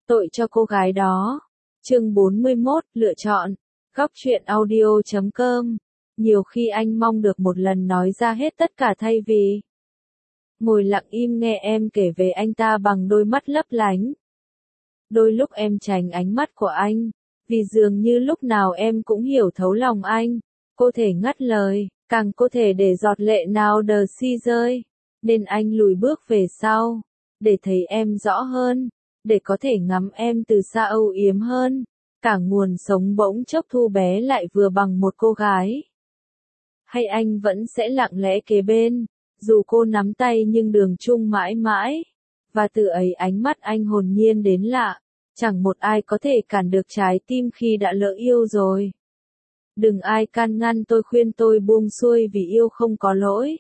Tội cho cô gái đó. Chương 41, lựa chọn. Góc truyện audio.com. Nhiều khi anh mong được một lần nói ra hết tất cả thay vì ngồi lặng im nghe em kể về anh ta bằng đôi mắt lấp lánh. Đôi lúc em tránh ánh mắt của anh, vì dường như lúc nào em cũng hiểu thấu lòng anh. Cô thể ngắt lời, càng cô thể để giọt lệ nào đờ si rơi. Nên anh lùi bước về sau, để thấy em rõ hơn, để có thể ngắm em từ xa âu yếm hơn. Cả nguồn sống bỗng chốc thu bé lại vừa bằng một cô gái. Hay anh vẫn sẽ lặng lẽ kế bên, dù cô nắm tay nhưng đường chung mãi mãi. Và từ ấy ánh mắt anh hồn nhiên đến lạ, chẳng một ai có thể cản được trái tim khi đã lỡ yêu rồi. Đừng ai can ngăn tôi, khuyên tôi buông xuôi vì yêu không có lỗi.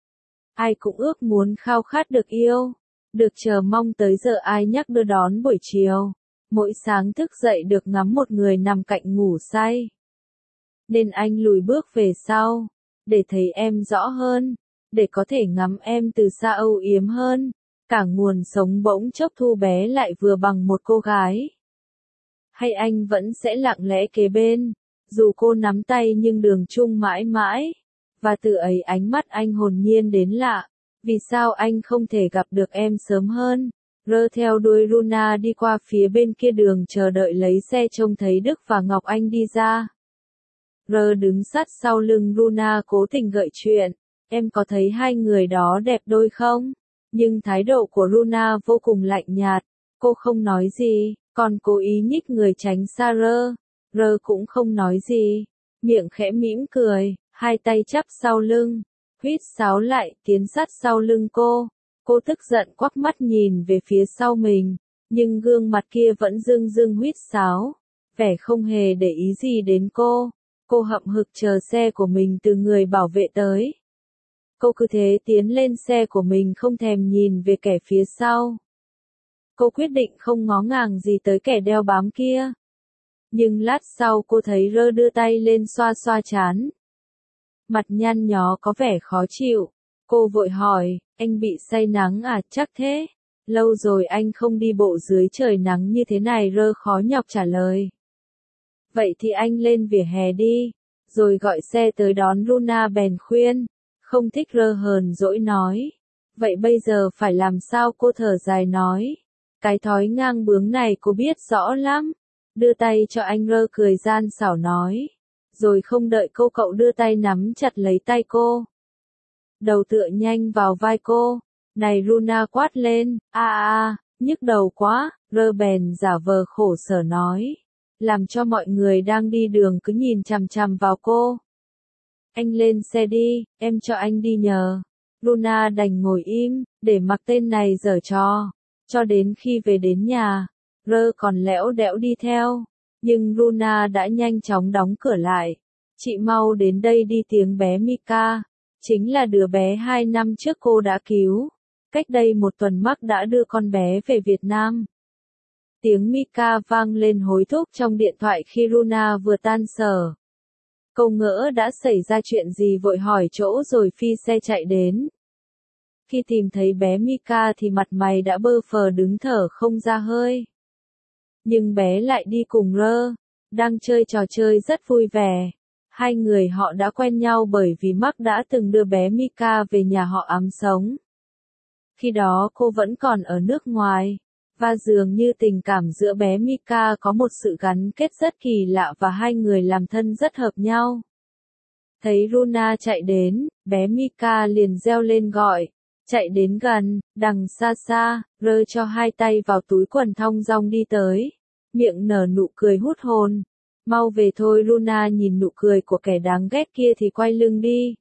Ai cũng ước muốn khao khát được yêu, được chờ mong tới giờ ai nhắc đưa đón buổi chiều. Mỗi sáng thức dậy được ngắm một người nằm cạnh ngủ say. Nên anh lùi bước về sau, để thấy em rõ hơn, để có thể ngắm em từ xa âu yếm hơn. Cả nguồn sống bỗng chốc thu bé lại vừa bằng một cô gái. Hay anh vẫn sẽ lặng lẽ kế bên, dù cô nắm tay nhưng đường chung mãi mãi. Và từ ấy ánh mắt anh hồn nhiên đến lạ, vì sao anh không thể gặp được em sớm hơn. Rơ theo đuôi Luna đi qua phía bên kia đường chờ đợi lấy xe, trông thấy Đức và Ngọc Anh đi ra. Rơ đứng sát sau lưng Luna cố tình gợi chuyện, em có thấy hai người đó đẹp đôi không? Nhưng thái độ của Luna vô cùng lạnh nhạt, cô không nói gì, còn cố ý nhích người tránh xa Rơ. Rơ cũng không nói gì, miệng khẽ mỉm cười, hai tay chắp sau lưng, huýt sáo lại, tiến sát sau lưng cô. Cô tức giận quắc mắt nhìn về phía sau mình, nhưng gương mặt kia vẫn dưng dưng huýt sáo, vẻ không hề để ý gì đến cô. Cô hậm hực chờ xe của mình từ người bảo vệ tới. Cô cứ thế tiến lên xe của mình không thèm nhìn về kẻ phía sau. Cô quyết định không ngó ngàng gì tới kẻ đeo bám kia. Nhưng lát sau cô thấy Rơ đưa tay lên xoa xoa trán. Mặt nhăn nhó có vẻ khó chịu. Cô vội hỏi, anh bị say nắng à? Chắc thế. Lâu rồi anh không đi bộ dưới trời nắng như thế này. Rơ khó nhọc trả lời. Vậy thì anh lên vỉa hè đi, rồi gọi xe tới đón. Luna bèn khuyên. Không thích. Rơ hờn dỗi nói. Vậy bây giờ phải làm sao? Cô thở dài nói. Cái thói ngang bướng này cô biết rõ lắm. Đưa tay cho anh. Rơ cười gian xảo nói. Rồi không đợi cô, cậu đưa tay nắm chặt lấy tay cô. Đầu tựa nhanh vào vai cô. Này, Luna quát lên, nhức đầu quá. Rơ bèn giả vờ khổ sở nói, làm cho mọi người đang đi đường cứ nhìn chằm chằm vào cô. Anh lên xe đi, em cho anh đi nhờ. Luna đành ngồi im, để mặc tên này giở trò, cho đến khi về đến nhà. Rơ còn lẽo đẽo đi theo, nhưng Luna đã nhanh chóng đóng cửa lại. Chị mau đến đây đi. Tiếng bé Mika, chính là đứa bé 2 năm trước cô đã cứu. Cách đây 1 tuần Mark đã đưa con bé về Việt Nam. Tiếng Mika vang lên hối thúc trong điện thoại khi Luna vừa tan sở. Cô ngỡ đã xảy ra chuyện gì, vội hỏi chỗ rồi phi xe chạy đến. Khi tìm thấy bé Mika thì mặt mày đã bơ phờ, đứng thở không ra hơi. Nhưng bé lại đi cùng Rơ, đang chơi trò chơi rất vui vẻ. Hai người họ đã quen nhau bởi vì Mark đã từng đưa bé Mika về nhà họ ấm sống. Khi đó cô vẫn còn ở nước ngoài, và dường như tình cảm giữa bé Mika có một sự gắn kết rất kỳ lạ và hai người làm thân rất hợp nhau. Thấy Luna chạy đến, bé Mika liền reo lên gọi, chạy đến gần, đằng xa xa. Rơ cho hai tay vào túi quần thong dong đi tới, miệng nở nụ cười hút hồn. Mau về thôi. Luna nhìn nụ cười của kẻ đáng ghét kia thì quay lưng đi.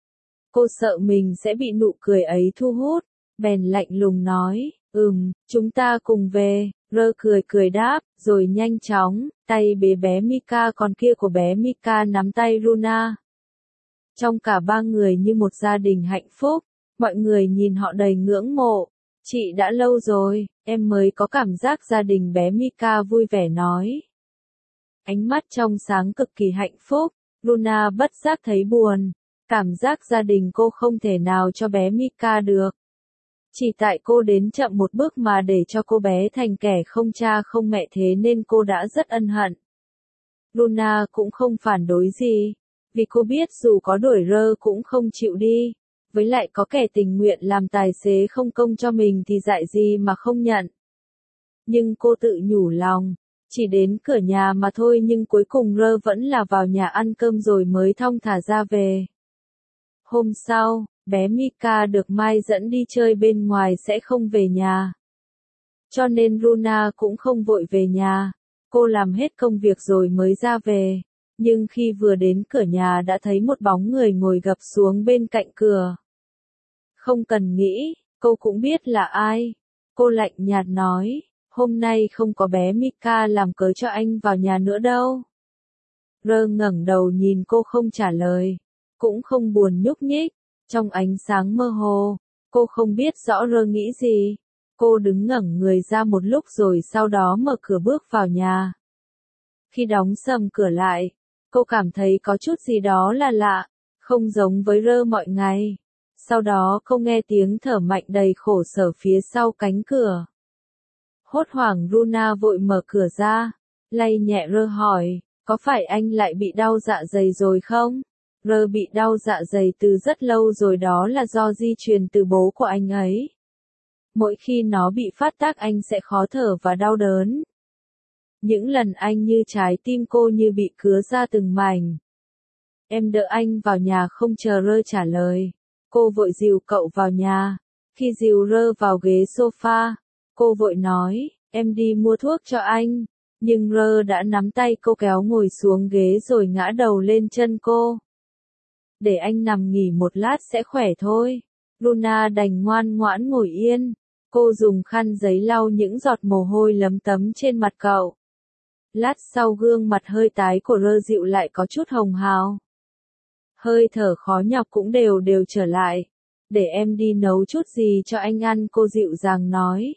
Cô sợ mình sẽ bị nụ cười ấy thu hút, bèn lạnh lùng nói, chúng ta cùng về. Rơ cười cười đáp, rồi nhanh chóng, tay bế bé Mika còn kia của bé Mika nắm tay Luna. Trong cả ba người như một gia đình hạnh phúc, mọi người nhìn họ đầy ngưỡng mộ. Chị đã lâu rồi, em mới có cảm giác gia đình. Bé Mika vui vẻ nói. Ánh mắt trong sáng cực kỳ hạnh phúc. Luna bất giác thấy buồn. Cảm giác gia đình cô không thể nào cho bé Mika được. Chỉ tại cô đến chậm một bước mà để cho cô bé thành kẻ không cha không mẹ thế nên cô đã rất ân hận. Luna cũng không phản đối gì, vì cô biết dù có đuổi Rơ cũng không chịu đi, với lại có kẻ tình nguyện làm tài xế không công cho mình thì dại gì mà không nhận. Nhưng cô tự nhủ lòng, chỉ đến cửa nhà mà thôi nhưng cuối cùng Rơ vẫn là vào nhà ăn cơm rồi mới thong thả ra về. Hôm sau, bé Mika được Mai dẫn đi chơi bên ngoài sẽ không về nhà. Cho nên Luna cũng không vội về nhà, cô làm hết công việc rồi mới ra về. Nhưng khi vừa đến cửa nhà đã thấy một bóng người ngồi gập xuống bên cạnh cửa. Không cần nghĩ, cô cũng biết là ai. Cô lạnh nhạt nói, hôm nay không có bé Mika làm cớ cho anh vào nhà nữa đâu. Rơ ngẩng đầu nhìn cô không trả lời, cũng không buồn nhúc nhích, trong ánh sáng mơ hồ, cô không biết rõ Rơ nghĩ gì. Cô đứng ngẩng người ra một lúc rồi sau đó mở cửa bước vào nhà. Khi đóng sầm cửa lại, cô cảm thấy có chút gì đó là lạ, không giống với Rơ mọi ngày. Sau đó cô nghe tiếng thở mạnh đầy khổ sở phía sau cánh cửa. Hốt hoảng Luna vội mở cửa ra, lay nhẹ Rơ hỏi, có phải anh lại bị đau dạ dày rồi không? Rơ bị đau dạ dày từ rất lâu rồi, đó là do di truyền từ bố của anh ấy. Mỗi khi nó bị phát tác anh sẽ khó thở và đau đớn. Những lần anh như trái tim cô như bị cứa ra từng mảnh. Em đỡ anh vào nhà không chờ Rơ trả lời. Cô vội dìu cậu vào nhà. Khi dìu Rơ vào ghế sofa, cô vội nói, em đi mua thuốc cho anh. Nhưng Rơ đã nắm tay cô kéo ngồi xuống ghế rồi ngã đầu lên chân cô. Để anh nằm nghỉ một lát sẽ khỏe thôi. Luna đành ngoan ngoãn ngồi yên. Cô dùng khăn giấy lau những giọt mồ hôi lấm tấm trên mặt cậu. Lát sau gương mặt hơi tái của Rơ dịu lại có chút hồng hào. Hơi thở khó nhọc cũng đều đều trở lại. Để em đi nấu chút gì cho anh ăn, cô dịu dàng nói.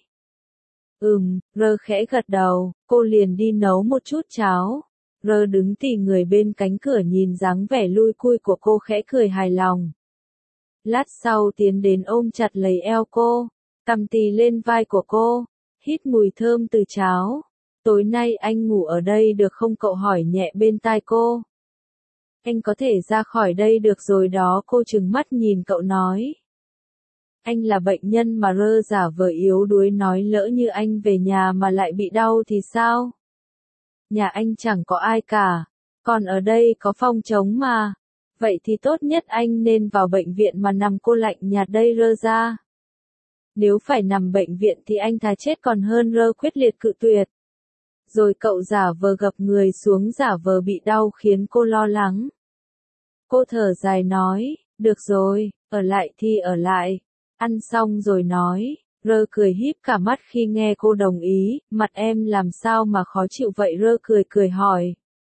Rơ khẽ gật đầu, cô liền đi nấu một chút cháo. Rơ đứng tì người bên cánh cửa nhìn dáng vẻ lui cui của cô khẽ cười hài lòng. Lát sau tiến đến ôm chặt lấy eo cô, cằm tì lên vai của cô, hít mùi thơm từ cháo. Tối nay anh ngủ ở đây được không, cậu hỏi nhẹ bên tai cô. Anh có thể ra khỏi đây được rồi đó, cô trừng mắt nhìn cậu nói. Anh là bệnh nhân mà, Rơ giả vờ yếu đuối nói, lỡ như anh về nhà mà lại bị đau thì sao? Nhà anh chẳng có ai cả, còn ở đây có phòng trống mà. Vậy thì tốt nhất anh nên vào bệnh viện mà nằm, cô lạnh nhạt đây Rơ ra. Nếu phải nằm bệnh viện thì anh thà chết còn hơn, Rơ quyết liệt cự tuyệt. Rồi cậu giả vờ gập người xuống giả vờ bị đau khiến cô lo lắng. Cô thở dài nói, được rồi, ở lại thì ở lại. Ăn xong rồi nói, Rơ cười híp cả mắt khi nghe cô đồng ý, mặt em làm sao mà khó chịu vậy, Rơ cười cười hỏi.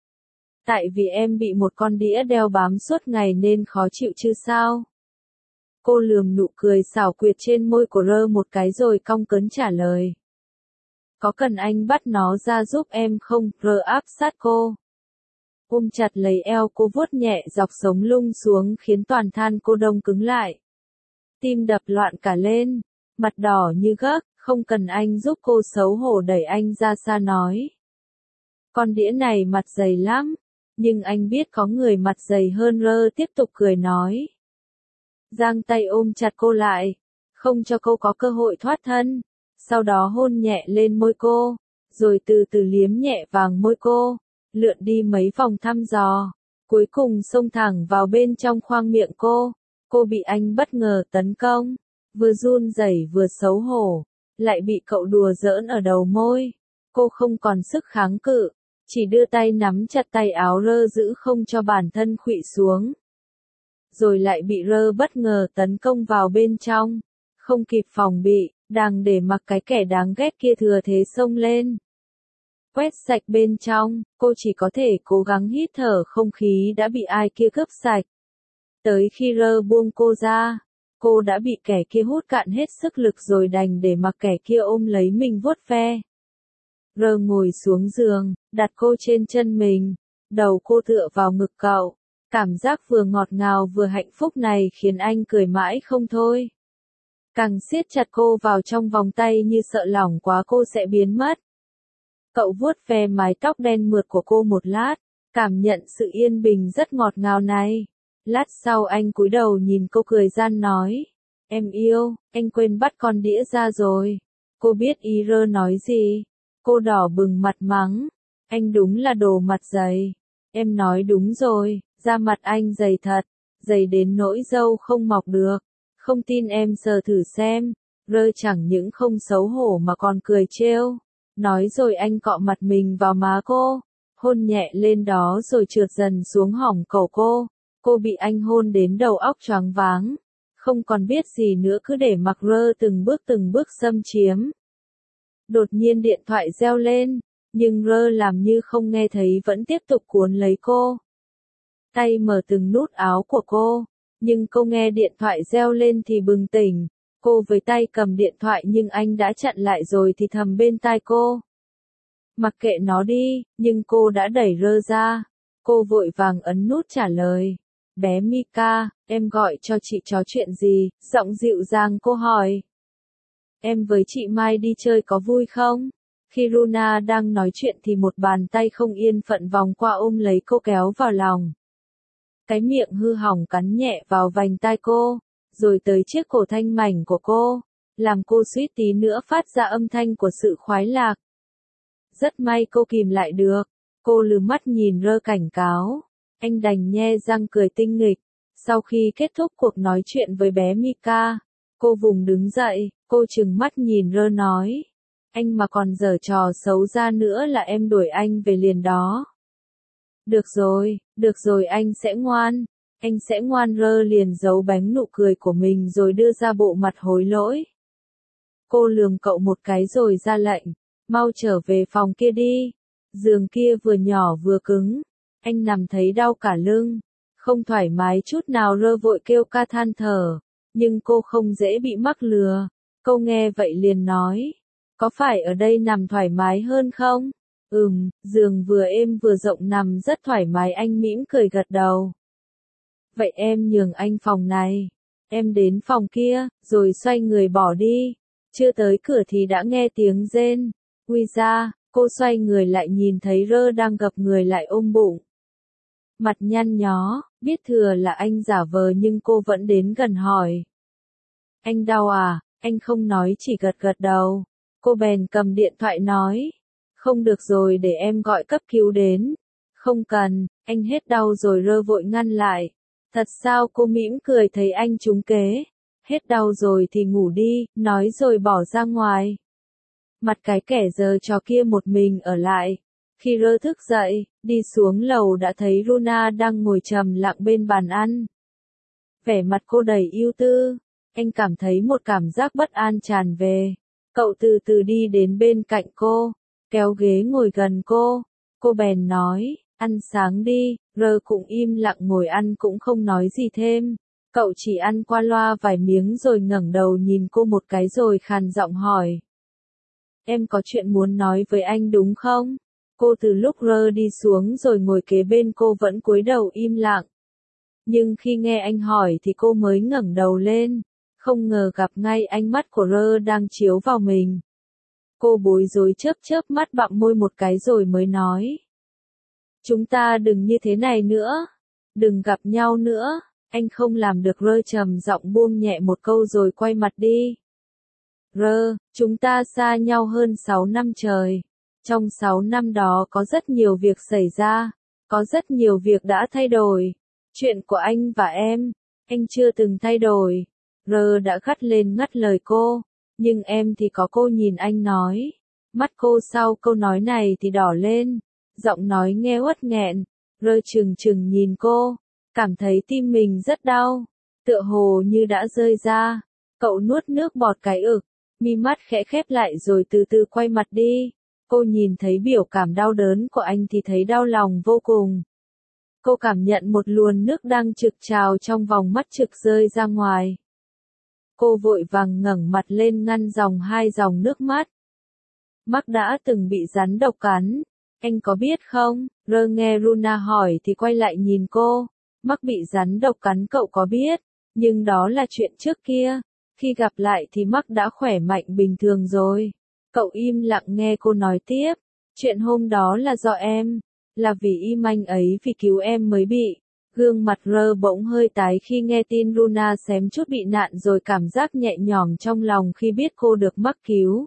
Tại vì em bị một con đĩa đeo bám suốt ngày nên khó chịu chứ sao? Cô lườm nụ cười xảo quyệt trên môi của Rơ một cái rồi cong cớn trả lời. Có cần anh bắt nó ra giúp em không? Rơ áp sát cô. Ôm chặt lấy eo cô, vuốt nhẹ dọc sống lưng xuống khiến toàn thân cô đông cứng lại. Tim đập loạn cả lên, mặt đỏ như gấc, không cần anh giúp, cô xấu hổ đẩy anh ra xa nói. Con đĩa này mặt dày lắm, nhưng anh biết có người mặt dày hơn, Rơ tiếp tục cười nói. Giang tay ôm chặt cô lại, không cho cô có cơ hội thoát thân, sau đó hôn nhẹ lên môi cô, rồi từ từ liếm nhẹ vàng môi cô, lượn đi mấy vòng thăm dò, cuối cùng xông thẳng vào bên trong khoang miệng cô. Cô bị anh bất ngờ tấn công, vừa run rẩy vừa xấu hổ, lại bị cậu đùa giỡn ở đầu môi. Cô không còn sức kháng cự, chỉ đưa tay nắm chặt tay áo Rơ giữ không cho bản thân khuỵu xuống. Rồi lại bị Rơ bất ngờ tấn công vào bên trong, không kịp phòng bị, đang để mặc cái kẻ đáng ghét kia thừa thế xông lên. Quét sạch bên trong, cô chỉ có thể cố gắng hít thở không khí đã bị ai kia cướp sạch. Tới khi Rơ buông cô ra, cô đã bị kẻ kia hút cạn hết sức lực rồi đành để mặc kẻ kia ôm lấy mình vuốt ve. Rơ ngồi xuống giường, đặt cô trên chân mình, đầu cô tựa vào ngực cậu. Cảm giác vừa ngọt ngào vừa hạnh phúc này khiến anh cười mãi không thôi. càng siết chặt cô vào trong vòng tay như sợ lỏng quá cô sẽ biến mất. Cậu vuốt ve mái tóc đen mượt của cô một lát, cảm nhận sự yên bình rất ngọt ngào này. Lát sau anh cúi đầu nhìn cô cười gian nói, em yêu, anh quên bắt con đĩa ra rồi. Cô biết ý Rơ nói gì. Cô đỏ bừng mặt mắng, anh đúng là đồ mặt dày. Em nói đúng rồi, da mặt anh dày thật, dày đến nỗi râu không mọc được. Không tin em sờ thử xem. Rơ chẳng những không xấu hổ mà còn cười trêu. Nói rồi anh cọ mặt mình vào má cô, hôn nhẹ lên đó rồi trượt dần xuống hõm cổ cô. Cô bị anh hôn đến đầu óc choáng váng, không còn biết gì nữa cứ để mặc Rơ từng bước xâm chiếm. Đột nhiên điện thoại reo lên, nhưng Rơ làm như không nghe thấy vẫn tiếp tục cuốn lấy cô. Tay mở từng nút áo của cô, nhưng cô nghe điện thoại reo lên thì bừng tỉnh. Cô với tay cầm điện thoại nhưng anh đã chặn lại rồi thì thầm bên tai cô. Mặc kệ nó đi, nhưng cô đã đẩy Rơ ra. Cô vội vàng ấn nút trả lời. Bé Mika, em gọi cho chị trò chuyện gì? Giọng dịu dàng cô hỏi. Em với chị Mai đi chơi có vui không? Khi Runa đang nói chuyện thì một bàn tay không yên phận vòng qua ôm lấy cô kéo vào lòng. Cái miệng hư hỏng cắn nhẹ vào vành tai cô, rồi tới chiếc cổ thanh mảnh của cô, làm cô suýt tí nữa phát ra âm thanh của sự khoái lạc. Rất may cô kìm lại được, cô lườm mắt nhìn Rơ cảnh cáo, anh đành nhe răng cười tinh nghịch. Sau khi kết thúc cuộc nói chuyện với bé Mika, cô vùng đứng dậy, cô trừng mắt nhìn Rơ nói, anh mà còn giở trò xấu ra nữa là em đuổi anh về liền đó. Được rồi anh sẽ ngoan, Rơ liền giấu bánh nụ cười của mình rồi đưa ra bộ mặt hối lỗi. Cô lườm cậu một cái rồi ra lệnh, mau trở về phòng kia đi, giường kia vừa nhỏ vừa cứng, anh nằm thấy đau cả lưng, không thoải mái chút nào. Rơ vội kêu ca than thở, nhưng cô không dễ bị mắc lừa, cô nghe vậy liền nói, có phải ở đây nằm thoải mái hơn không? Giường vừa êm vừa rộng nằm rất thoải mái. Anh mỉm cười gật đầu. Vậy em nhường anh phòng này. Em đến phòng kia, rồi xoay người bỏ đi. Chưa tới cửa thì đã nghe tiếng rên. Ui ra, cô xoay người lại nhìn thấy Rơ đang gập người lại ôm bụng. Mặt nhăn nhó, biết thừa là anh giả vờ nhưng cô vẫn đến gần hỏi. Anh đau à? Anh không nói chỉ gật gật đầu. Cô bèn cầm điện thoại nói. Không được rồi, để em gọi cấp cứu đến. Không cần, anh hết đau rồi. Rơ vội ngăn lại. Thật sao? Cô mỉm cười thấy anh trúng kế. Hết đau rồi thì ngủ đi, nói rồi bỏ ra ngoài. Mặt cái kẻ giở trò kia một mình ở lại. Khi Rơ thức dậy, đi xuống lầu đã thấy Runa đang ngồi trầm lặng bên bàn ăn. Vẻ mặt cô đầy ưu tư. Anh cảm thấy một cảm giác bất an tràn về. Cậu từ từ đi đến bên cạnh cô, kéo ghế ngồi gần cô. Cô bèn nói, ăn sáng đi. Rơ cũng im lặng ngồi ăn cũng không nói gì thêm. Cậu chỉ ăn qua loa vài miếng rồi ngẩng đầu nhìn cô một cái rồi khàn giọng hỏi. Em có chuyện muốn nói với anh đúng không? Cô từ lúc Rơ đi xuống rồi ngồi kế bên cô vẫn cúi đầu im lặng. Nhưng khi nghe anh hỏi thì cô mới ngẩng đầu lên. Không ngờ gặp ngay ánh mắt của Rơ đang chiếu vào mình. Cô bối rối chớp mắt bặm môi một cái rồi mới nói. Chúng ta đừng như thế này nữa. Đừng gặp nhau nữa. Anh không làm được. Rơ trầm giọng buông nhẹ một câu rồi quay mặt đi. Rơ, chúng ta xa nhau hơn 6 năm trời. Trong 6 năm đó có rất nhiều việc xảy ra. Có rất nhiều việc đã thay đổi. Chuyện của anh và em, anh chưa từng thay đổi. Rơ đã gắt lên ngắt lời cô. Nhưng em thì có. Cô nhìn anh nói. Mắt cô sau câu nói này thì đỏ lên. Giọng nói nghe uất nghẹn. Rơ trừng nhìn cô. Cảm thấy tim mình rất đau. Tựa hồ như đã rơi ra. Cậu nuốt nước bọt cái ực. Mi mắt khẽ khép lại rồi từ từ quay mặt đi. Cô nhìn thấy biểu cảm đau đớn của anh thì thấy đau lòng vô cùng. Cô cảm nhận một luồn nước đang trực trào trong vòng mắt trực rơi ra ngoài. Cô vội vàng ngẩng mặt lên ngăn hai dòng nước mắt. Mark đã từng bị rắn độc cắn. Anh có biết không? Rơ nghe Runa hỏi thì quay lại nhìn cô. Mark bị rắn độc cắn cậu có biết? Nhưng đó là chuyện trước kia. Khi gặp lại thì Mark đã khỏe mạnh bình thường rồi. Cậu im lặng nghe cô nói tiếp. Chuyện hôm đó là do em. Là vì im anh ấy vì cứu em mới bị. Gương mặt Rơ bỗng hơi tái khi nghe tin Luna xém chút bị nạn rồi cảm giác nhẹ nhõm trong lòng khi biết cô được Mark cứu.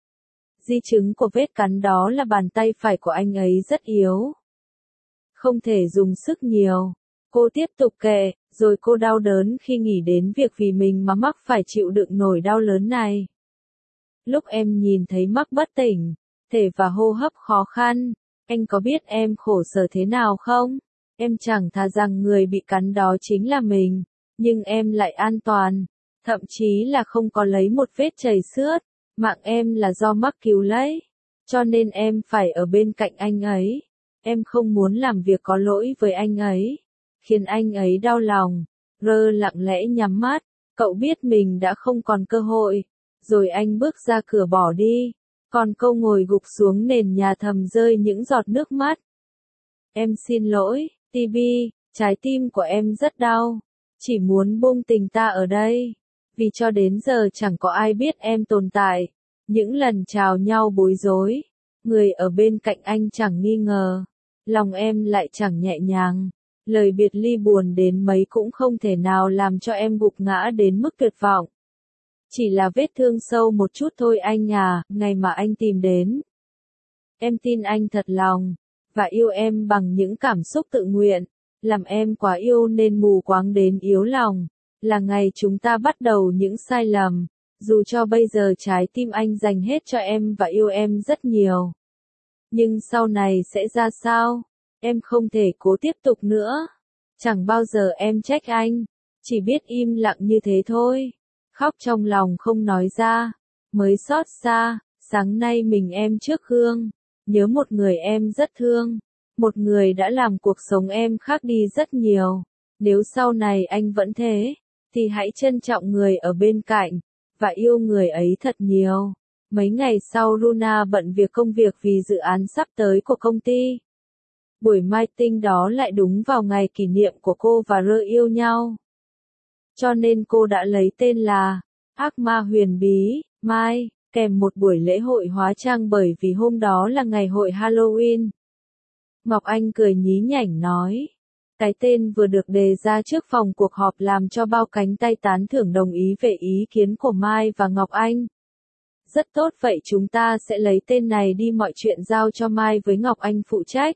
Di chứng của vết cắn đó là bàn tay phải của anh ấy rất yếu. Không thể dùng sức nhiều. Cô tiếp tục kể, rồi cô đau đớn khi nghĩ đến việc vì mình mà Mark phải chịu đựng nỗi đau lớn này. Lúc em nhìn thấy Mark bất tỉnh, thể và hô hấp khó khăn, anh có biết em khổ sở thế nào không? Em chẳng thà rằng người bị cắn đó chính là mình, nhưng em lại an toàn, thậm chí là không có lấy một vết chảy xước, mạng em là do Mark cứu lấy, cho nên em phải ở bên cạnh anh ấy. Em không muốn làm việc có lỗi với anh ấy, khiến anh ấy đau lòng. Rơ lặng lẽ nhắm mắt, cậu biết mình đã không còn cơ hội, rồi anh bước ra cửa bỏ đi, còn cô ngồi gục xuống nền nhà thầm rơi những giọt nước mắt. Em xin lỗi, Tibi, trái tim của em rất đau, chỉ muốn buông tình ta ở đây, vì cho đến giờ chẳng có ai biết em tồn tại. Những lần chào nhau bối rối, người ở bên cạnh anh chẳng nghi ngờ, lòng em lại chẳng nhẹ nhàng. Lời biệt ly buồn đến mấy cũng không thể nào làm cho em gục ngã đến mức tuyệt vọng. Chỉ là vết thương sâu một chút thôi anh à, ngày mà anh tìm đến. Em tin anh thật lòng, và yêu em bằng những cảm xúc tự nguyện, làm em quá yêu nên mù quáng đến yếu lòng. Là ngày chúng ta bắt đầu những sai lầm, dù cho bây giờ trái tim anh dành hết cho em và yêu em rất nhiều. Nhưng sau này sẽ ra sao? Em không thể cố tiếp tục nữa. Chẳng bao giờ em trách anh, chỉ biết im lặng như thế thôi. Khóc trong lòng không nói ra, mới xót xa, sáng nay mình em trước gương, nhớ một người em rất thương, một người đã làm cuộc sống em khác đi rất nhiều. Nếu sau này anh vẫn thế, thì hãy trân trọng người ở bên cạnh, và yêu người ấy thật nhiều. Mấy ngày sau Luna bận việc công việc vì dự án sắp tới của công ty. Buổi meeting đó lại đúng vào ngày kỷ niệm của cô và Rơ yêu nhau. Cho nên cô đã lấy tên là Ác Ma Huyền Bí, Mai, kèm một buổi lễ hội hóa trang bởi vì hôm đó là ngày hội Halloween. Ngọc Anh cười nhí nhảnh nói. Cái tên vừa được đề ra trước phòng cuộc họp làm cho bao cánh tay tán thưởng đồng ý về ý kiến của Mai và Ngọc Anh. Rất tốt, vậy chúng ta sẽ lấy tên này đi, mọi chuyện giao cho Mai với Ngọc Anh phụ trách.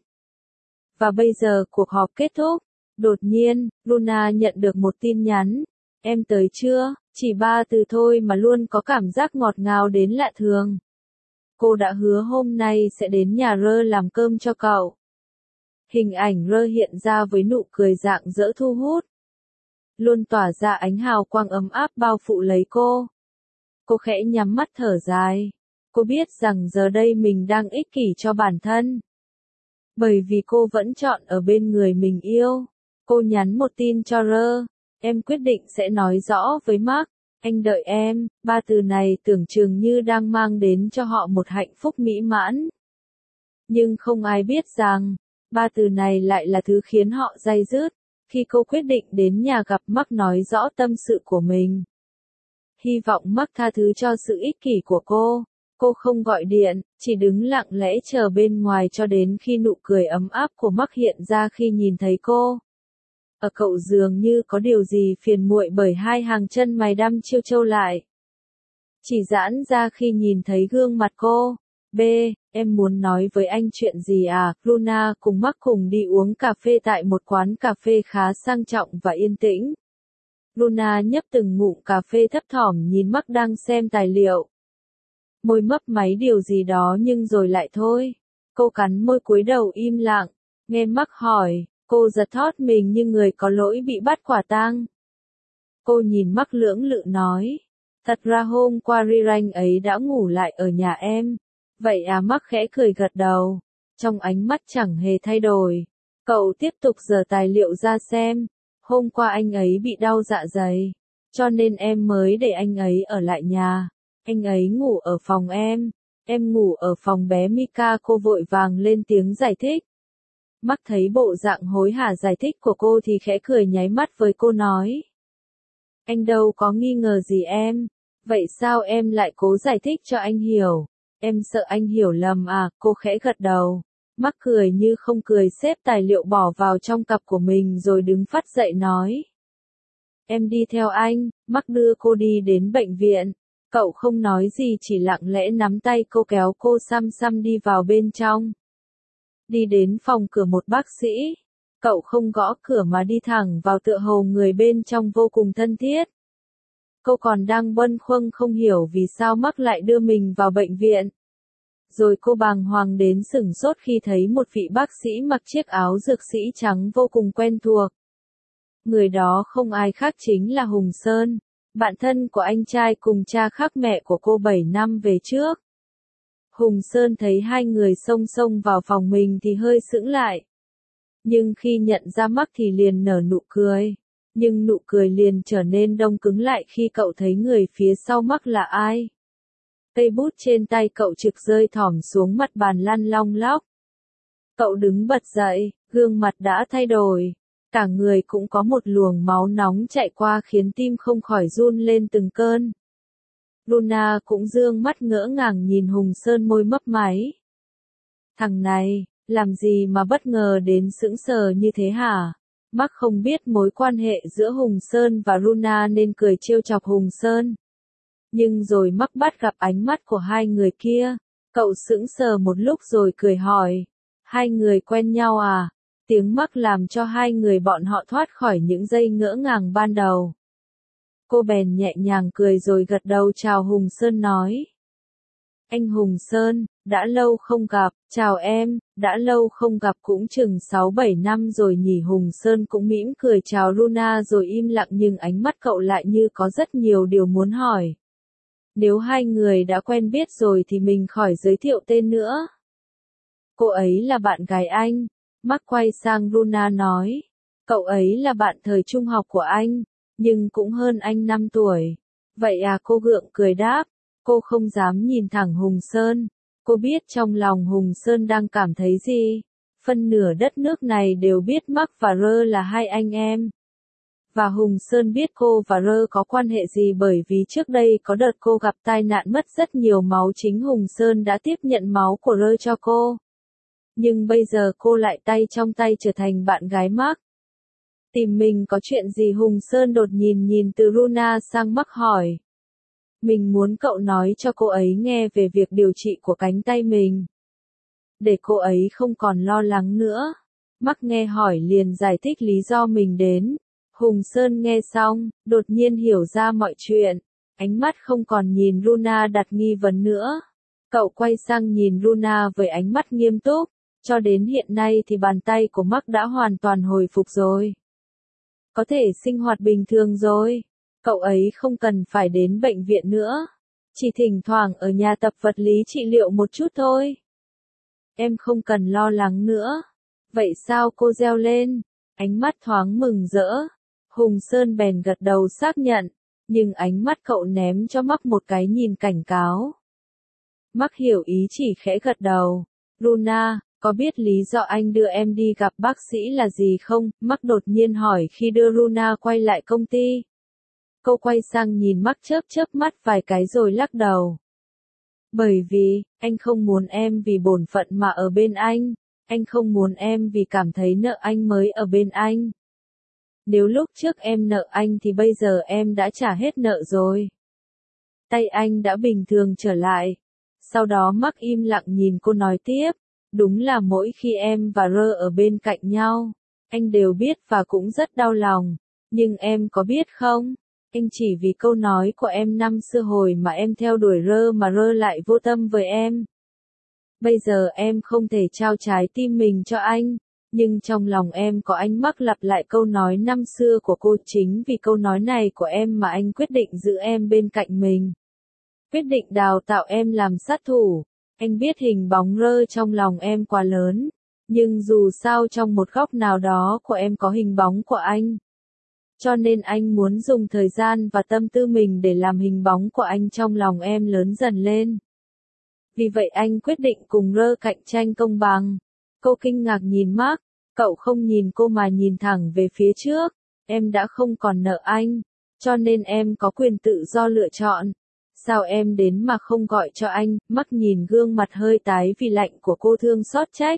Và bây giờ cuộc họp kết thúc. Đột nhiên, Luna nhận được một tin nhắn. Em tới chưa? Chỉ 3 từ thôi mà luôn có cảm giác ngọt ngào đến lạ thường. Cô đã hứa hôm nay sẽ đến nhà Rơ làm cơm cho cậu. Hình ảnh Rơ hiện ra với nụ cười rạng rỡ thu hút. Luôn tỏa ra ánh hào quang ấm áp bao phủ lấy cô. Cô khẽ nhắm mắt thở dài. Cô biết rằng giờ đây mình đang ích kỷ cho bản thân. Bởi vì cô vẫn chọn ở bên người mình yêu. Cô nhắn một tin cho Rơ. Em quyết định sẽ nói rõ với Mark. Anh đợi em. 3 từ này tưởng chừng như đang mang đến cho họ một hạnh phúc mỹ mãn. Nhưng không ai biết rằng, 3 từ này lại là thứ khiến họ day dứt. Khi cô quyết định đến nhà gặp Mark nói rõ tâm sự của mình. Hy vọng Mark tha thứ cho sự ích kỷ của cô. Cô không gọi điện, chỉ đứng lặng lẽ chờ bên ngoài cho đến khi nụ cười ấm áp của Mark hiện ra khi nhìn thấy cô. Ở cậu dường như có điều gì phiền muội bởi hai hàng chân mày đăm chiêu trâu lại. Chỉ giãn ra khi nhìn thấy gương mặt cô. B, em muốn nói với anh chuyện gì à? Luna cùng Mark cùng đi uống cà phê tại một quán cà phê khá sang trọng và yên tĩnh. Luna nhấp từng ngụm cà phê thấp thỏm nhìn Mark đang xem tài liệu. Môi mấp máy điều gì đó nhưng rồi lại thôi. Cô cắn môi cúi đầu im lặng. Nghe Mark hỏi, cô giật thót mình như người có lỗi bị bắt quả tang. Cô nhìn Mark lưỡng lự nói. Thật ra hôm qua Riranh ấy đã ngủ lại ở nhà em. Vậy à? Mark khẽ cười gật đầu. Trong ánh mắt chẳng hề thay đổi. Cậu tiếp tục giở tài liệu ra xem. Hôm qua anh ấy bị đau dạ dày. Cho nên em mới để anh ấy ở lại nhà. Anh ấy ngủ ở phòng em ngủ ở phòng bé Mika. Cô vội vàng lên tiếng giải thích. Mark thấy bộ dạng hối hả giải thích của cô thì khẽ cười nháy mắt với cô nói. Anh đâu có nghi ngờ gì em. Vậy sao em lại cố giải thích cho anh hiểu? Em sợ anh hiểu lầm à? Cô khẽ gật đầu. Mắc cười như không cười xếp tài liệu bỏ vào trong cặp của mình rồi đứng phắt dậy nói. Em đi theo anh. Mắc đưa cô đi đến bệnh viện. Cậu không nói gì chỉ lặng lẽ nắm tay cô kéo cô xăm xăm đi vào bên trong. Đi đến phòng cửa một bác sĩ. Cậu không gõ cửa mà đi thẳng vào tựa hồ người bên trong vô cùng thân thiết. Cô còn đang bâng khuâng không hiểu vì sao Mắc lại đưa mình vào bệnh viện. Rồi cô bàng hoàng đến sửng sốt khi thấy một vị bác sĩ mặc chiếc áo dược sĩ trắng vô cùng quen thuộc. Người đó không ai khác chính là Hùng Sơn, bạn thân của anh trai cùng cha khác mẹ của cô 7 năm về trước. Hùng Sơn thấy hai người xông xông vào phòng mình thì hơi sững lại. Nhưng khi nhận ra Mắc thì liền nở nụ cười. Nhưng nụ cười liền trở nên đông cứng lại khi cậu thấy người phía sau Mắc là ai. Cây bút trên tay cậu trực rơi thỏm xuống mặt bàn lăn long lóc. Cậu đứng bật dậy, gương mặt đã thay đổi. Cả người cũng có một luồng máu nóng chạy qua khiến tim không khỏi run lên từng cơn. Luna cũng dương mắt ngỡ ngàng nhìn Hùng Sơn môi mấp máy. Thằng này, làm gì mà bất ngờ đến sững sờ như thế hả? Mắc không biết mối quan hệ giữa Hùng Sơn và Luna nên cười trêu chọc Hùng Sơn. Nhưng rồi Mắc bắt gặp ánh mắt của hai người kia. Cậu sững sờ một lúc rồi cười hỏi. Hai người quen nhau à? Tiếng Mắc làm cho hai người bọn họ thoát khỏi những giây ngỡ ngàng ban đầu. Cô bèn nhẹ nhàng cười rồi gật đầu chào Hùng Sơn nói. Anh Hùng Sơn, đã lâu không gặp, chào em, đã lâu không gặp cũng chừng 6-7 năm rồi nhỉ. Hùng Sơn cũng mỉm cười chào Luna rồi im lặng nhưng ánh mắt cậu lại như có rất nhiều điều muốn hỏi. Nếu hai người đã quen biết rồi thì mình khỏi giới thiệu tên nữa. Cô ấy là bạn gái anh. Mắc quay sang Luna nói. Cậu ấy là bạn thời trung học của anh, nhưng cũng hơn anh 5 tuổi. Vậy à, cô gượng cười đáp. Cô không dám nhìn thẳng Hùng Sơn. Cô biết trong lòng Hùng Sơn đang cảm thấy gì. Phân nửa đất nước này đều biết Mắc và Rơ là hai anh em. Và Hùng Sơn biết cô và Rơ có quan hệ gì bởi vì trước đây có đợt cô gặp tai nạn mất rất nhiều máu chính Hùng Sơn đã tiếp nhận máu của Rơ cho cô. Nhưng bây giờ cô lại tay trong tay trở thành bạn gái Mắc. Tìm mình có chuyện gì? Hùng Sơn đột nhìn từ Luna sang Mắc hỏi. Mình muốn cậu nói cho cô ấy nghe về việc điều trị của cánh tay mình. Để cô ấy không còn lo lắng nữa. Mắc nghe hỏi liền giải thích lý do mình đến. Hùng Sơn nghe xong, đột nhiên hiểu ra mọi chuyện. Ánh mắt không còn nhìn Luna đặt nghi vấn nữa. Cậu quay sang nhìn Luna với ánh mắt nghiêm túc. Cho đến hiện nay thì bàn tay của Mắc đã hoàn toàn hồi phục rồi. Có thể sinh hoạt bình thường rồi. Cậu ấy không cần phải đến bệnh viện nữa. Chỉ thỉnh thoảng ở nhà tập vật lý trị liệu một chút thôi. Em không cần lo lắng nữa. Vậy sao? Cô reo lên. Ánh mắt thoáng mừng rỡ. Hùng Sơn bèn gật đầu xác nhận. Nhưng ánh mắt cậu ném cho Mắc một cái nhìn cảnh cáo. Mắc hiểu ý chỉ khẽ gật đầu. Luna, có biết lý do anh đưa em đi gặp bác sĩ là gì không? Mắc đột nhiên hỏi khi đưa Luna quay lại công ty. Cô quay sang nhìn Mắc chớp mắt vài cái rồi lắc đầu. Bởi vì, anh không muốn em vì bổn phận mà ở bên anh. Anh không muốn em vì cảm thấy nợ anh mới ở bên anh. Nếu lúc trước em nợ anh thì bây giờ em đã trả hết nợ rồi. Tay anh đã bình thường trở lại. Sau đó Mắc im lặng nhìn cô nói tiếp. Đúng là mỗi khi em và Rơ ở bên cạnh nhau, anh đều biết và cũng rất đau lòng. Nhưng em có biết không? Anh chỉ vì câu nói của em năm xưa hồi mà em theo đuổi Rơ mà Rơ lại vô tâm với em. Bây giờ em không thể trao trái tim mình cho anh, nhưng trong lòng em có anh. Mắc lặp lại câu nói năm xưa của cô. Chính vì câu nói này của em mà anh quyết định giữ em bên cạnh mình. Quyết định đào tạo em làm sát thủ. Anh biết hình bóng Rơ trong lòng em quá lớn, nhưng dù sao trong một góc nào đó của em có hình bóng của anh. Cho nên anh muốn dùng thời gian và tâm tư mình để làm hình bóng của anh trong lòng em lớn dần lên. Vì vậy anh quyết định cùng Rơ cạnh tranh công bằng. Cô kinh ngạc nhìn Mắc. Cậu không nhìn cô mà nhìn thẳng về phía trước. Em đã không còn nợ anh. cho nên em có quyền tự do lựa chọn. Sao em đến mà không gọi cho anh? Mark nhìn gương mặt hơi tái vì lạnh của cô thương xót trách.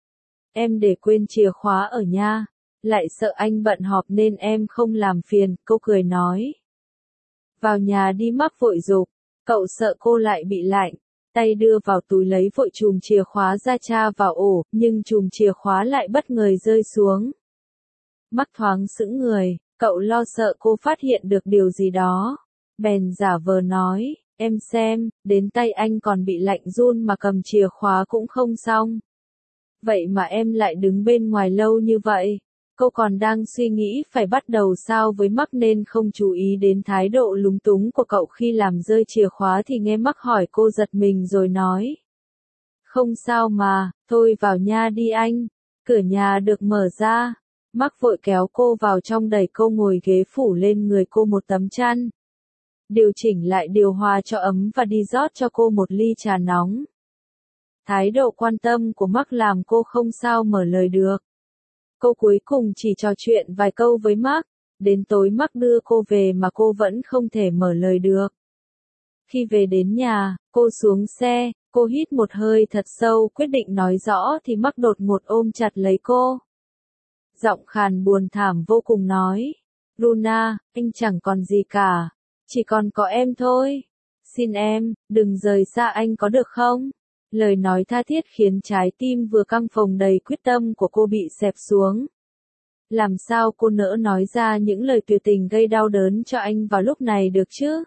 Em để quên chìa khóa ở nhà, lại sợ anh bận họp nên em không làm phiền, cô cười nói. Vào nhà đi, Mark vội giục, cậu sợ cô lại bị lạnh, tay đưa vào túi lấy vội chùm chìa khóa ra tra vào ổ, nhưng chùm chìa khóa lại bất ngờ rơi xuống. Mark thoáng sững người, cậu lo sợ cô phát hiện được điều gì đó, bèn giả vờ nói, em xem, đến tay anh còn bị lạnh run mà cầm chìa khóa cũng không xong. Vậy mà em lại đứng bên ngoài lâu như vậy. Cô còn đang suy nghĩ phải bắt đầu sao với Mark nên không chú ý đến thái độ lúng túng của cậu khi làm rơi chìa khóa thì nghe Mark hỏi cô giật mình rồi nói. Không sao mà, thôi vào nhà đi anh. Cửa nhà được mở ra. Mark vội kéo cô vào trong đẩy cô ngồi ghế phủ lên người cô một tấm chăn. Điều chỉnh lại điều hòa cho ấm và đi rót cho cô một ly trà nóng. Thái độ quan tâm của Mark làm cô không sao mở lời được. Cô cuối cùng chỉ trò chuyện vài câu với Mark, đến tối Mark đưa cô về mà cô vẫn không thể mở lời được. Khi về đến nhà, cô xuống xe, cô hít một hơi thật sâu quyết định nói rõ thì Mark đột ngột ôm chặt lấy cô. Giọng khàn buồn thảm vô cùng nói, Luna, anh chẳng còn gì cả, chỉ còn có em thôi. Xin em, đừng rời xa anh có được không? Lời nói tha thiết khiến trái tim vừa căng phồng đầy quyết tâm của cô bị xẹp xuống. Làm sao cô nỡ nói ra những lời tuyệt tình gây đau đớn cho anh vào lúc này được chứ?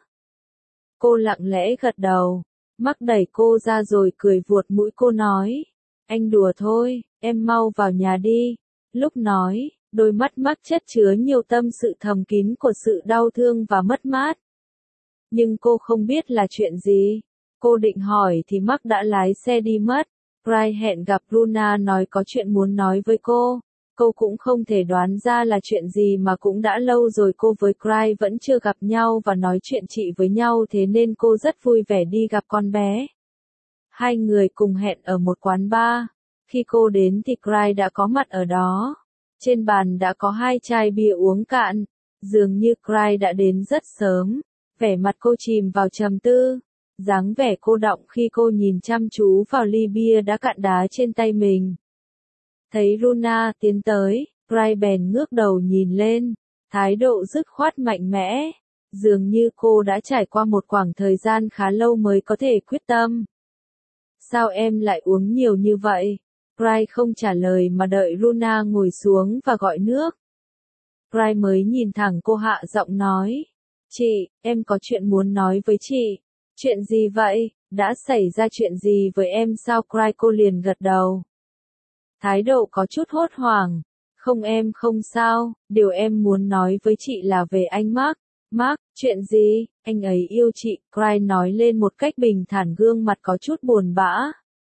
Cô lặng lẽ gật đầu. Mark đẩy cô ra rồi cười vuột mũi cô nói. Anh đùa thôi, em mau vào nhà đi. Lúc nói, đôi mắt Mark chất chứa nhiều tâm sự thầm kín của sự đau thương và mất mát. Nhưng cô không biết là chuyện gì. Cô định hỏi thì Mark đã lái xe đi mất. Clyde hẹn gặp Luna nói có chuyện muốn nói với cô. Cô cũng không thể đoán ra là chuyện gì mà cũng đã lâu rồi cô với Clyde vẫn chưa gặp nhau và nói chuyện chị với nhau thế nên cô rất vui vẻ đi gặp con bé. Hai người cùng hẹn ở một quán bar. Khi cô đến thì Clyde đã có mặt ở đó. Trên bàn đã có 2 chai bia uống cạn. Dường như Clyde đã đến rất sớm. Vẻ mặt cô chìm vào trầm tư. Dáng vẻ cô đọng khi cô nhìn chăm chú vào ly bia đã cạn đá trên tay mình. Thấy Luna tiến tới, Clyde bèn ngước đầu nhìn lên, thái độ dứt khoát mạnh mẽ. Dường như cô đã trải qua một khoảng thời gian khá lâu mới có thể quyết tâm. Sao em lại uống nhiều như vậy? Clyde không trả lời mà đợi Luna ngồi xuống và gọi nước. Clyde mới nhìn thẳng cô hạ giọng nói. Chị, em có chuyện muốn nói với chị. Chuyện gì vậy? Đã xảy ra chuyện gì với em sao? Clyde cô liền gật đầu. Thái độ có chút hốt hoảng. Không em không sao, điều em muốn nói với chị là về anh Mark. Mark, chuyện gì? Anh ấy yêu chị, Clyde nói lên một cách bình thản gương mặt có chút buồn bã.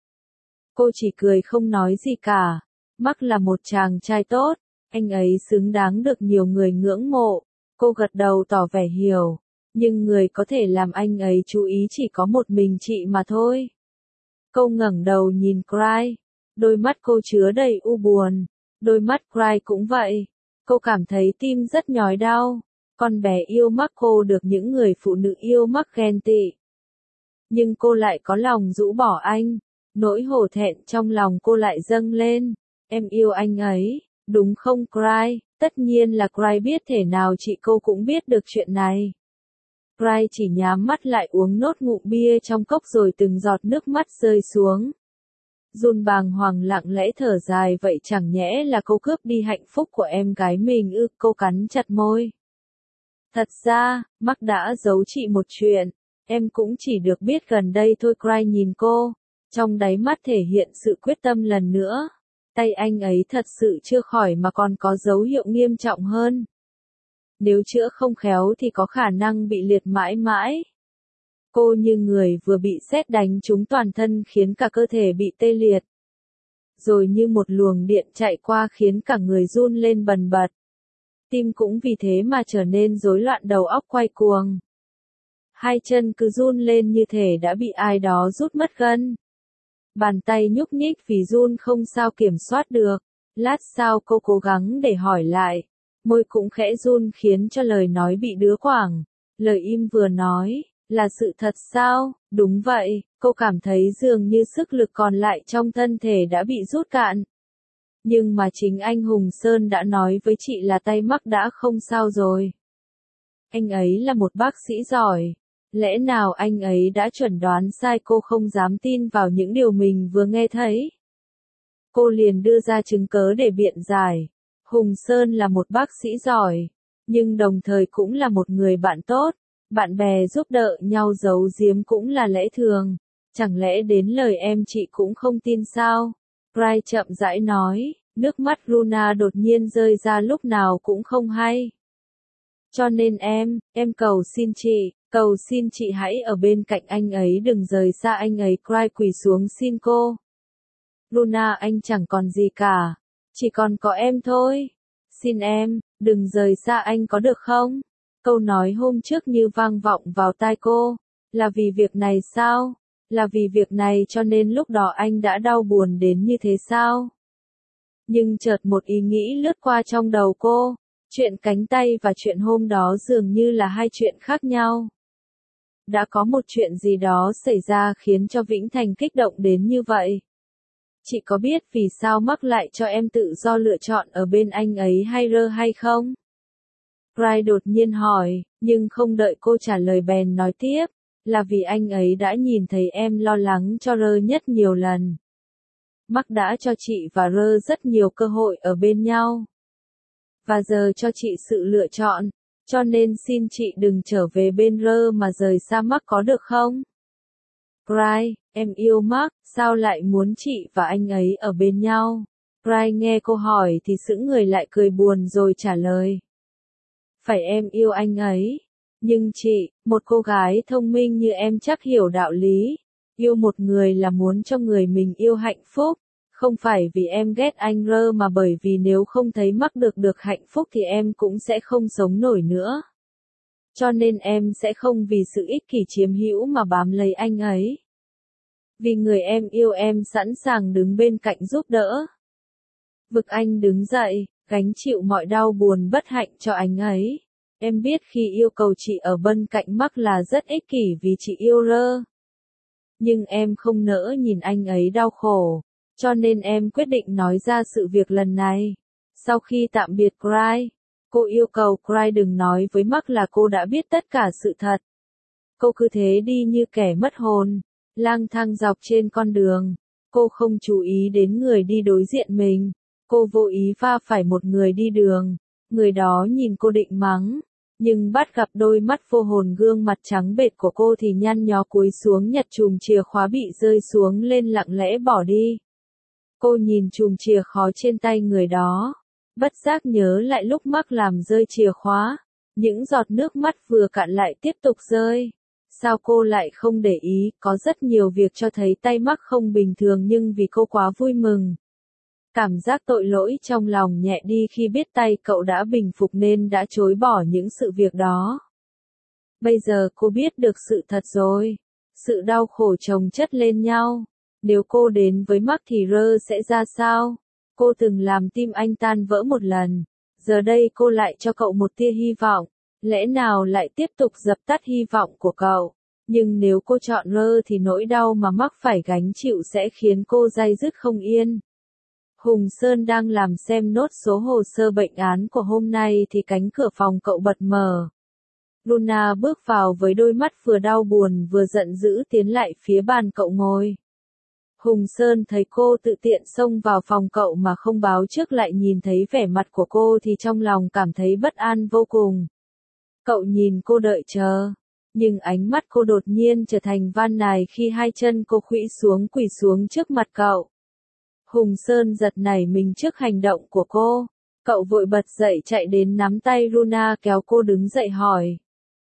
Cô chỉ cười không nói gì cả. Mark là một chàng trai tốt, anh ấy xứng đáng được nhiều người ngưỡng mộ. Cô gật đầu tỏ vẻ hiểu. Nhưng người có thể làm anh ấy chú ý chỉ có một mình chị mà thôi. Cô ngẩng đầu nhìn Clyde. Đôi mắt cô chứa đầy u buồn. Đôi mắt Clyde cũng vậy. Cô cảm thấy tim rất nhói đau. Con bé yêu Mark, cô được những người phụ nữ yêu Mark ghen tị. Nhưng cô lại có lòng rũ bỏ anh. Nỗi hổ thẹn trong lòng cô lại dâng lên. Em yêu anh ấy, đúng không Clyde? Tất nhiên là Clyde biết thể nào chị cô cũng biết được chuyện này. Clyde chỉ nhắm mắt lại uống nốt ngụm bia trong cốc rồi từng giọt nước mắt rơi xuống. Jun bàng hoàng lặng lẽ thở dài, vậy chẳng nhẽ là cô cướp đi hạnh phúc của em gái mình ư? Cô cắn chặt môi. Thật ra, Mark đã giấu chị một chuyện, em cũng chỉ được biết gần đây thôi. Clyde nhìn cô, trong đáy mắt thể hiện sự quyết tâm lần nữa. Tay anh ấy thật sự chưa khỏi mà còn có dấu hiệu nghiêm trọng hơn. Nếu chữa không khéo thì có khả năng bị liệt mãi mãi. Cô như người vừa bị sét đánh trúng toàn thân khiến cả cơ thể bị tê liệt. Rồi như một luồng điện chạy qua khiến cả người run lên bần bật. Tim cũng vì thế mà trở nên rối loạn, đầu óc quay cuồng. Hai chân cứ run lên như thể đã bị ai đó rút mất gân. Bàn tay nhúc nhích vì run không sao kiểm soát được. Lát sau cô cố gắng để hỏi lại. môi cũng khẽ run khiến cho lời nói bị đứt quãng. Lời im vừa nói, là sự thật sao? Đúng vậy, cô cảm thấy dường như sức lực còn lại trong thân thể đã bị rút cạn. Nhưng mà chính anh Hùng Sơn đã nói với chị là tay mắc đã không sao rồi. Anh ấy là một bác sĩ giỏi. Lẽ nào anh ấy đã chuẩn đoán sai? Cô không dám tin vào những điều mình vừa nghe thấy. Cô liền đưa ra chứng cớ để biện giải. Hùng Sơn là một bác sĩ giỏi, nhưng đồng thời cũng là một người bạn tốt. Bạn bè giúp đỡ nhau giấu giếm cũng là lẽ thường. Chẳng lẽ đến lời em chị cũng không tin sao? Cry chậm rãi nói, nước mắt Luna đột nhiên rơi ra lúc nào cũng không hay. Cho nên em cầu xin chị hãy ở bên cạnh anh ấy, đừng rời xa anh ấy. Cry quỳ xuống xin cô. Luna, anh chẳng còn gì cả, chỉ còn có em thôi. Xin em, đừng rời xa anh có được không? Câu nói hôm trước như vang vọng vào tai cô. Là vì việc này sao? Là vì việc này cho nên lúc đó anh đã đau buồn đến như thế sao? Nhưng chợt một ý nghĩ lướt qua trong đầu cô. Chuyện cánh tay và chuyện hôm đó dường như là hai chuyện khác nhau. Đã có một chuyện gì đó xảy ra khiến cho Vĩnh Thành kích động đến như vậy. Chị có biết vì sao Mark lại cho em tự do lựa chọn ở bên anh ấy hay không? Cry đột nhiên hỏi, nhưng không đợi cô trả lời bèn nói tiếp, là vì anh ấy đã nhìn thấy em lo lắng cho Rơ nhất nhiều lần. Mark đã cho chị và Rơ rất nhiều cơ hội ở bên nhau. Và giờ cho chị sự lựa chọn, cho nên xin chị đừng trở về bên Rơ mà rời xa Mark có được không? Cry, em yêu Mark, sao lại muốn chị và anh ấy ở bên nhau? Cry nghe cô hỏi thì sững người lại cười buồn rồi trả lời. Phải, em yêu anh ấy. Nhưng chị, một cô gái thông minh như em chắc hiểu đạo lý. Yêu một người là muốn cho người mình yêu hạnh phúc. Không phải vì em ghét anh Rơ mà bởi vì nếu không thấy Mark được hạnh phúc thì em cũng sẽ không sống nổi nữa. Cho nên em sẽ không vì sự ích kỷ chiếm hữu mà bám lấy anh ấy. Vì người em yêu em sẵn sàng đứng bên cạnh giúp đỡ. Vực anh đứng dậy, gánh chịu mọi đau buồn bất hạnh cho anh ấy. Em biết khi yêu cầu chị ở bên cạnh Mark là rất ích kỷ vì chị yêu Rơ. Nhưng em không nỡ nhìn anh ấy đau khổ. Cho nên em quyết định nói ra sự việc lần này. Sau khi tạm biệt Cry, cô yêu cầu Cry đừng nói với Mark là cô đã biết tất cả sự thật. Cô cứ thế đi như kẻ mất hồn, lang thang dọc trên con đường. Cô không chú ý đến người đi đối diện mình. Cô vô ý va phải một người đi đường. Người đó nhìn cô định mắng. Nhưng bắt gặp đôi mắt vô hồn gương mặt trắng bệch của cô thì nhăn nhó cúi xuống nhặt chùm chìa khóa bị rơi xuống lên lặng lẽ bỏ đi. Cô nhìn chùm chìa khóa trên tay người đó. Bất giác nhớ lại lúc Mark làm rơi chìa khóa. Những giọt nước mắt vừa cạn lại tiếp tục rơi. Sao cô lại không để ý? Có rất nhiều việc cho thấy tay Mark không bình thường nhưng vì cô quá vui mừng. Cảm giác tội lỗi trong lòng nhẹ đi khi biết tay cậu đã bình phục nên đã chối bỏ những sự việc đó. Bây giờ cô biết được sự thật rồi. Sự đau khổ chồng chất lên nhau. Nếu cô đến với Mark thì Rơ sẽ ra sao? Cô từng làm tim anh tan vỡ một lần. Giờ đây cô lại cho cậu một tia hy vọng. Lẽ nào lại tiếp tục dập tắt hy vọng của cậu? Nhưng nếu cô chọn Rơ thì nỗi đau mà Mark phải gánh chịu sẽ khiến cô day dứt không yên. Hùng Sơn đang làm xem nốt số hồ sơ bệnh án của hôm nay thì cánh cửa phòng cậu bật mở. Luna bước vào với đôi mắt vừa đau buồn vừa giận dữ tiến lại phía bàn cậu ngồi. Hùng Sơn thấy cô tự tiện xông vào phòng cậu mà không báo trước lại nhìn thấy vẻ mặt của cô thì trong lòng cảm thấy bất an vô cùng. Cậu nhìn cô đợi chờ. Nhưng ánh mắt cô đột nhiên trở thành van nài khi hai chân cô khuỵu xuống quỳ xuống trước mặt cậu. Hùng Sơn giật nảy mình trước hành động của cô. Cậu vội bật dậy chạy đến nắm tay Luna kéo cô đứng dậy hỏi.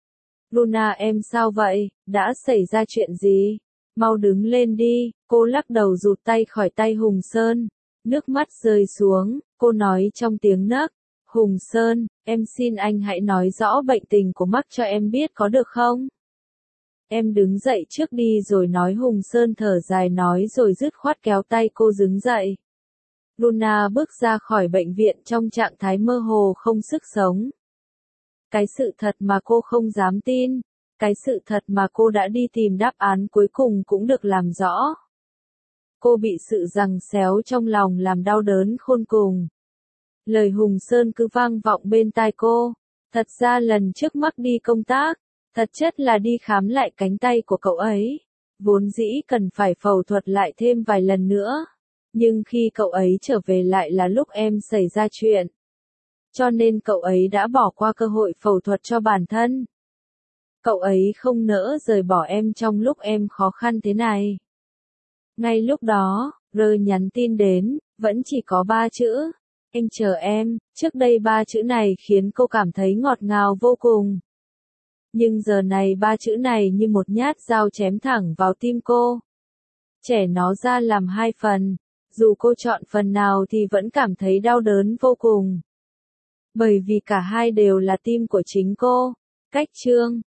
Luna, em sao vậy? Đã xảy ra chuyện gì? Mau đứng lên đi. Cô lắc đầu rụt tay khỏi tay Hùng Sơn. Nước mắt rơi xuống, cô nói trong tiếng nấc. Hùng Sơn, em xin anh hãy nói rõ bệnh tình của Mark cho em biết có được không? Em đứng dậy trước đi rồi nói. Hùng Sơn thở dài nói rồi dứt khoát kéo tay cô đứng dậy. Luna bước ra khỏi bệnh viện trong trạng thái mơ hồ không sức sống. Cái sự thật mà cô không dám tin, cái sự thật mà cô đã đi tìm đáp án cuối cùng cũng được làm rõ. Cô bị sự giằng xéo trong lòng làm đau đớn khôn cùng. Lời Hùng Sơn cứ vang vọng bên tai cô. Thật ra lần trước mắc đi công tác, thật chất là đi khám lại cánh tay của cậu ấy. Vốn dĩ cần phải phẫu thuật lại thêm vài lần nữa. Nhưng khi cậu ấy trở về lại là lúc em xảy ra chuyện. Cho nên cậu ấy đã bỏ qua cơ hội phẫu thuật cho bản thân. Cậu ấy không nỡ rời bỏ em trong lúc em khó khăn thế này. Ngay lúc đó, Rơ nhắn tin đến, vẫn chỉ có 3 chữ. Anh chờ em, trước đây 3 chữ này khiến cô cảm thấy ngọt ngào vô cùng. Nhưng giờ này 3 chữ này như một nhát dao chém thẳng vào tim cô. Chẻ nó ra làm 2 phần, dù cô chọn phần nào thì vẫn cảm thấy đau đớn vô cùng. Bởi vì cả hai đều là tim của chính cô. Cách chương